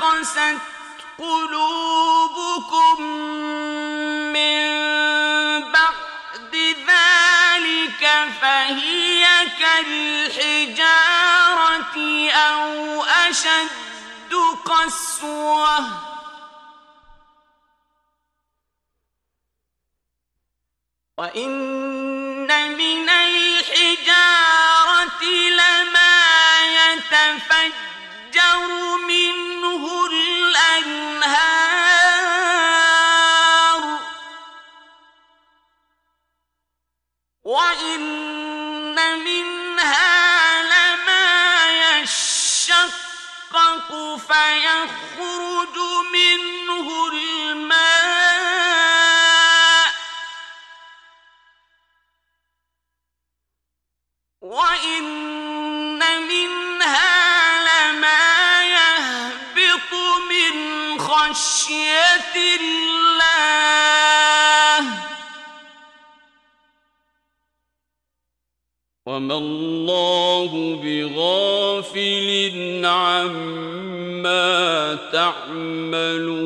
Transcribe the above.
قست قلوبكم من بعد ذلك فهي كالحجارة أو أشد قسوة وإن من الحجارة لما يتفجر منه الأنهار وإن منها لما يشقق فيخرج منه الماء وإن منها لما يهبط من خشية الله وما الله بغافل عما تعملون